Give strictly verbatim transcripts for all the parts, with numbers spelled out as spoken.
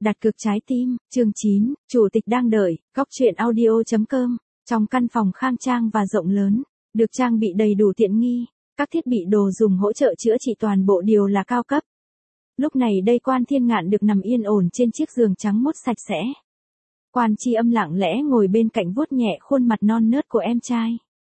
Đặt cược trái tim, chương chín, chủ tịch đang đợi, góc truyện audio.com, trong căn phòng khang trang và rộng lớn, được trang bị đầy đủ tiện nghi, các thiết bị đồ dùng hỗ trợ chữa trị toàn bộ đều là cao cấp. Lúc này đây Quan Thiên Ngạn được nằm yên ổn trên chiếc giường trắng muốt sạch sẽ. Quan Chi Âm lặng lẽ ngồi bên cạnh vuốt nhẹ khuôn mặt non nớt của em trai.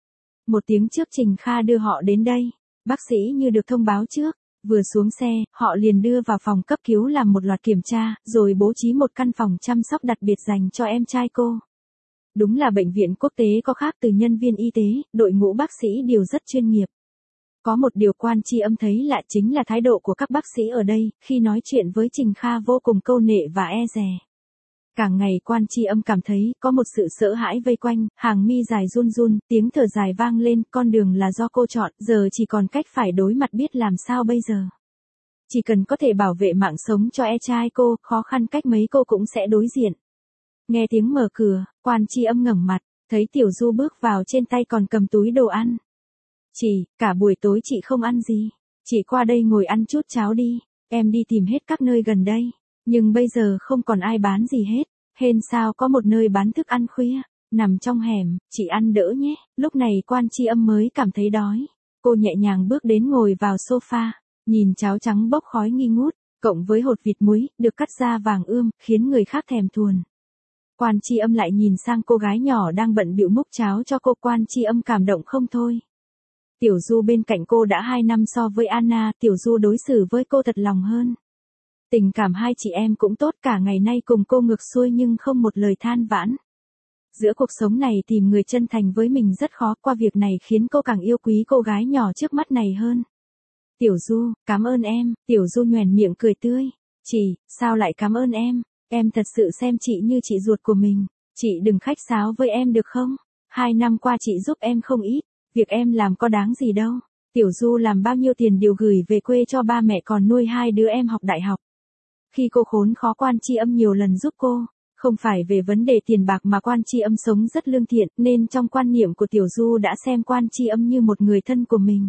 Một tiếng trước Trình Kha đưa họ đến đây, bác sĩ như được thông báo trước. Vừa xuống xe, họ liền đưa vào phòng cấp cứu làm một loạt kiểm tra, rồi bố trí một căn phòng chăm sóc đặc biệt dành cho em trai cô. Đúng là bệnh viện quốc tế có khác từ nhân viên y tế, đội ngũ bác sĩ đều rất chuyên nghiệp. Có một điều Quan Chi Âm thấy lạ chính là thái độ của các bác sĩ ở đây, khi nói chuyện với Trình Kha vô cùng câu nệ và e dè. Càng ngày Quan Chi Âm cảm thấy có một sự sợ hãi vây quanh, hàng mi dài run run, tiếng thở dài vang lên, con đường là do cô chọn, giờ chỉ còn cách phải đối mặt biết làm sao bây giờ. Chỉ cần có thể bảo vệ mạng sống cho e trai cô, khó khăn cách mấy cô cũng sẽ đối diện. Nghe tiếng mở cửa, Quan Chi Âm ngẩng mặt, thấy Tiểu Du bước vào trên tay còn cầm túi đồ ăn. Chị, cả buổi tối chị không ăn gì, chị qua đây ngồi ăn chút cháo đi, em đi tìm hết các nơi gần đây. Nhưng bây giờ không còn ai bán gì hết, hên sao có một nơi bán thức ăn khuya, nằm trong hẻm, chị ăn đỡ nhé. Lúc này Quan Chi Âm mới cảm thấy đói, cô nhẹ nhàng bước đến ngồi vào sofa, nhìn cháo trắng bốc khói nghi ngút, cộng với hột vịt muối, được cắt ra vàng ươm, khiến người khác thèm thuồng. Quan Chi Âm lại nhìn sang cô gái nhỏ đang bận bịu múc cháo cho cô, Quan Chi Âm cảm động không thôi. Tiểu Du bên cạnh cô đã hai năm so với Anna, Tiểu Du đối xử với cô thật lòng hơn. Tình cảm hai chị em cũng tốt, cả ngày nay cùng cô ngược xuôi nhưng không một lời than vãn. Giữa cuộc sống này tìm người chân thành với mình rất khó, qua việc này khiến cô càng yêu quý cô gái nhỏ trước mắt này hơn. Tiểu Du, cảm ơn em, Tiểu Du nhoẻn miệng cười tươi. Chị, sao lại cảm ơn em, em thật sự xem chị như chị ruột của mình, chị đừng khách sáo với em được không? Hai năm qua chị giúp em không ít, việc em làm có đáng gì đâu. Tiểu Du làm bao nhiêu tiền đều gửi về quê cho ba mẹ còn nuôi hai đứa em học đại học. Khi cô khốn khó Quan Chi Âm nhiều lần giúp cô, không phải về vấn đề tiền bạc mà Quan Chi Âm sống rất lương thiện, nên trong quan niệm của Tiểu Du đã xem Quan Chi Âm như một người thân của mình.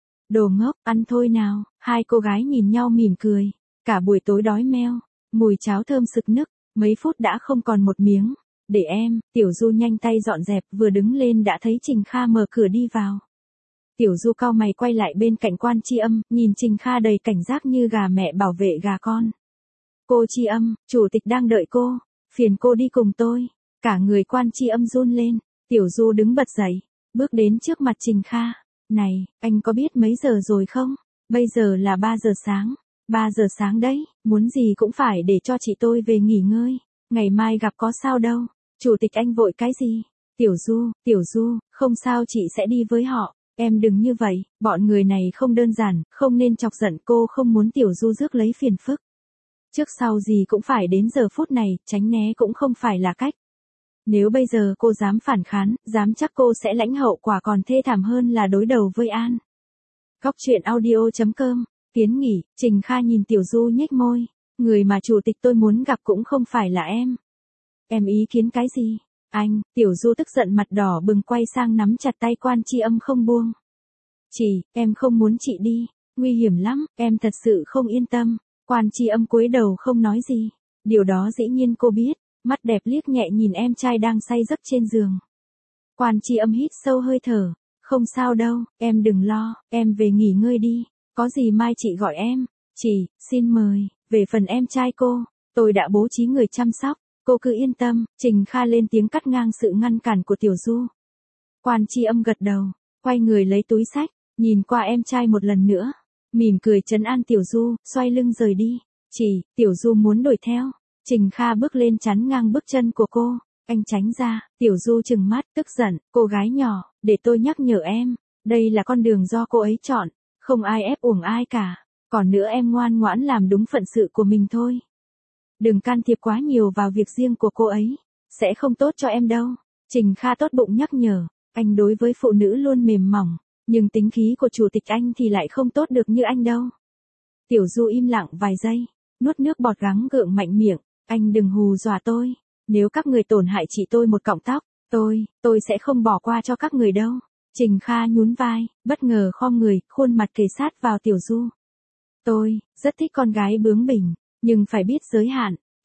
Đồ ngốc, ăn thôi nào, hai cô gái nhìn nhau mỉm cười, cả buổi tối đói meo, mùi cháo thơm sực nức, mấy phút đã không còn một miếng. Để em, Tiểu Du nhanh tay dọn dẹp, vừa đứng lên đã thấy Trình Kha mở cửa đi vào. Tiểu Du cau mày quay lại bên cạnh Quan Chi Âm, nhìn Trình Kha đầy cảnh giác như gà mẹ bảo vệ gà con. Cô Chi Âm, chủ tịch đang đợi cô, phiền cô đi cùng tôi. Cả người Quan Chi Âm run lên, Tiểu Du đứng bật dậy, bước đến trước mặt Trình Kha. Này, anh có biết mấy giờ rồi không? Bây giờ là ba giờ sáng. ba giờ sáng đấy, muốn gì cũng phải để cho chị tôi về nghỉ ngơi. Ngày mai gặp có sao đâu. Chủ tịch anh vội cái gì? Tiểu Du, Tiểu Du, không sao chị sẽ đi với họ. Em đừng như vậy, bọn người này không đơn giản, không nên chọc giận cô, không muốn Tiểu Du rước lấy phiền phức. Trước sau gì cũng phải đến giờ phút này, tránh né cũng không phải là cách. Nếu bây giờ cô dám phản kháng, dám chắc cô sẽ lãnh hậu quả còn thê thảm hơn là đối đầu với An. Góc truyện audio.com, Tiến nghỉ, Trình Kha nhìn Tiểu Du nhếch môi. Người mà chủ tịch tôi muốn gặp cũng không phải là em. Em ý kiến cái gì? Anh, Tiểu Du tức giận mặt đỏ bừng quay sang nắm chặt tay Quan Chi Âm không buông. Chị, em không muốn chị đi, nguy hiểm lắm, em thật sự không yên tâm. Quan Chi Âm cúi đầu không nói gì. Điều đó dĩ nhiên cô biết, mắt đẹp liếc nhẹ nhìn em trai đang say giấc trên giường. Quan Chi Âm hít sâu hơi thở. Không sao đâu, em đừng lo, em về nghỉ ngơi đi, có gì mai chị gọi em. Chị, xin mời, về phần em trai cô, tôi đã bố trí người chăm sóc, cô cứ yên tâm. Trình Kha lên tiếng cắt ngang sự ngăn cản của Tiểu Du. Quan Chi Âm gật đầu, quay người lấy túi xách, nhìn qua em trai một lần nữa. Mỉm cười trấn an Tiểu Du, xoay lưng rời đi. Chỉ, Tiểu Du muốn đuổi theo. Trình Kha bước lên chắn ngang bước chân của cô. Anh tránh ra, Tiểu Du trừng mắt, tức giận. Cô gái nhỏ, để tôi nhắc nhở em. Đây là con đường do cô ấy chọn. Không ai ép uổng ai cả. Còn nữa em ngoan ngoãn làm đúng phận sự của mình thôi. Đừng can thiệp quá nhiều vào việc riêng của cô ấy. Sẽ không tốt cho em đâu. Trình Kha tốt bụng nhắc nhở. Anh đối với phụ nữ luôn mềm mỏng. Nhưng tính khí của chủ tịch anh thì lại không tốt được như anh đâu. Tiểu Du im lặng vài giây, nuốt nước bọt gắng gượng mạnh miệng. Anh đừng hù dọa tôi. Nếu các người tổn hại chị tôi một cọng tóc, tôi, tôi sẽ không bỏ qua cho các người đâu. Trình Kha nhún vai, bất ngờ khom người, khuôn mặt kề sát vào Tiểu Du. Tôi, rất thích con gái bướng bỉnh, nhưng phải biết giới hạn.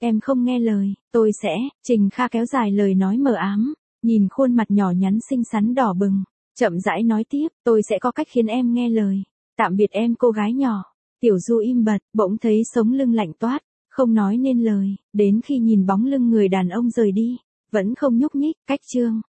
em không nghe lời, tôi sẽ, Trình Kha kéo dài lời nói mờ ám, nhìn khuôn mặt nhỏ nhắn xinh xắn đỏ bừng, chậm rãi nói tiếp, tôi sẽ có cách khiến em nghe lời. Tạm biệt em cô gái nhỏ. Tiểu Du im bặt, bỗng thấy sống lưng lạnh toát, không nói nên lời, đến khi nhìn bóng lưng người đàn ông rời đi, vẫn không nhúc nhích, cách chương.